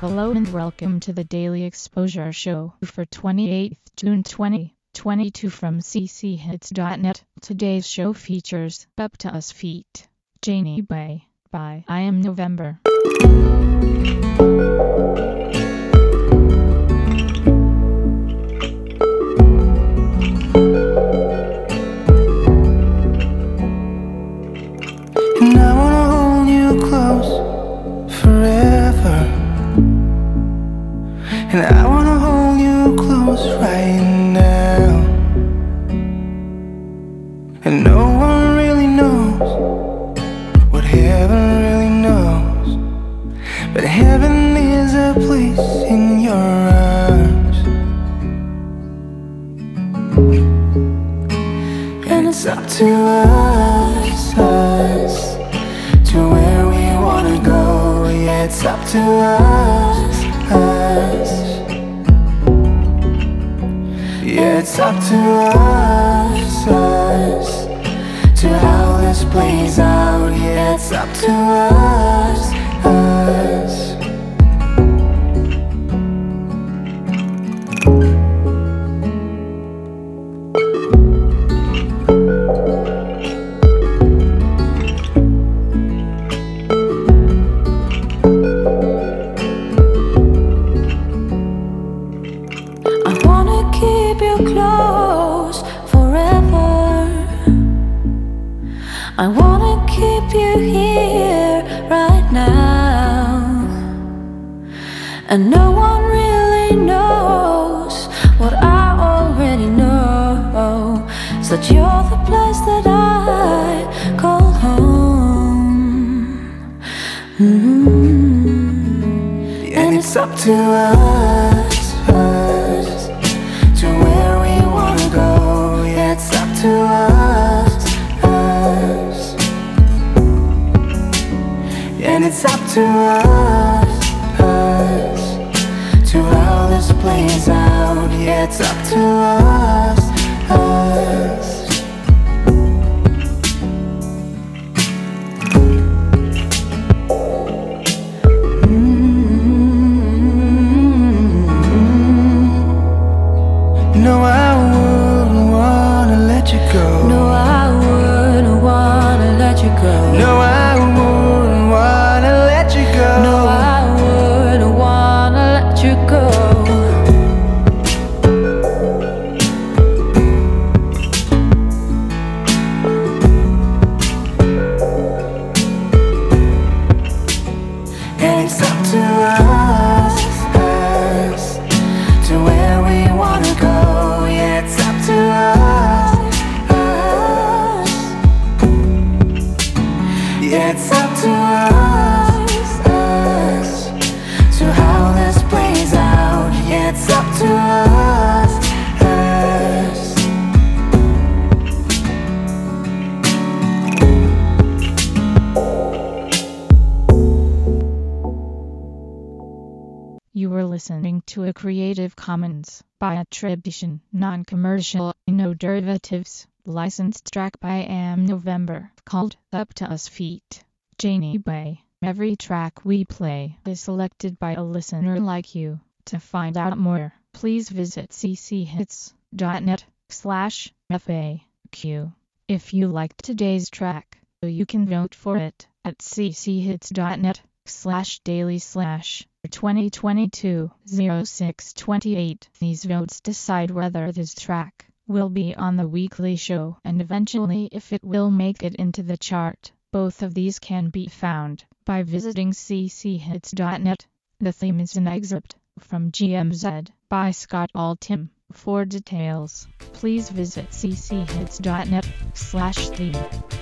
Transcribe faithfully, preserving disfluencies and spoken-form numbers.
Hello and welcome to the Daily Exposure Show for twenty-eighth June twenty twenty-two from c c hits dot net. Today's show features Up to Us feat. Janie Bay by I Am November. And I wanna hold you close forever. And I wanna hold you close right now. And no one really knows what heaven really knows, but heaven is a place in your arms. And it's up to us, us to where we wanna go. Yeah, it's up to us, us. Yeah, it's up to us, us to how this plays out. Yeah, it's up to us, us. Keep you close forever. I wanna keep you here right now. And no one really knows what I already know, is that you're the place that I call home. Mm-hmm. And it's up to us, us to where we wanna go. Yeah, it's up to us, us. And it's up to us, us to how this plays out. Yeah, it's up to us, us. No, I wouldn't wanna let you go. No, I wouldn't wanna let you go. No, I wouldn't wanna let you go. No, I wouldn't wanna let you go. And it's up to us, us to where we wanna go. Yeah, it's up to us, us. Yeah, it's up to us, us to how this plays out. Yeah, it's up to us, us. You were listening to a Creative Commons by attribution, non-commercial, no derivatives, licensed track by I Am November, called Up to Us feat. Janie Bay. Every track we play is selected by a listener like you. To find out more, please visit c c hits dot net slash F A Q. If you liked today's track, you can vote for it at c c hits dot net slash daily slash twenty twenty-two oh six twenty-eight. These votes decide whether this track will be on the weekly show and eventually if it will make it into the chart. Both of these can be found by visiting c c hits dot net. The theme is an excerpt from G M Z by Scott Altham. For details, please visit c c hits dot net slash theme.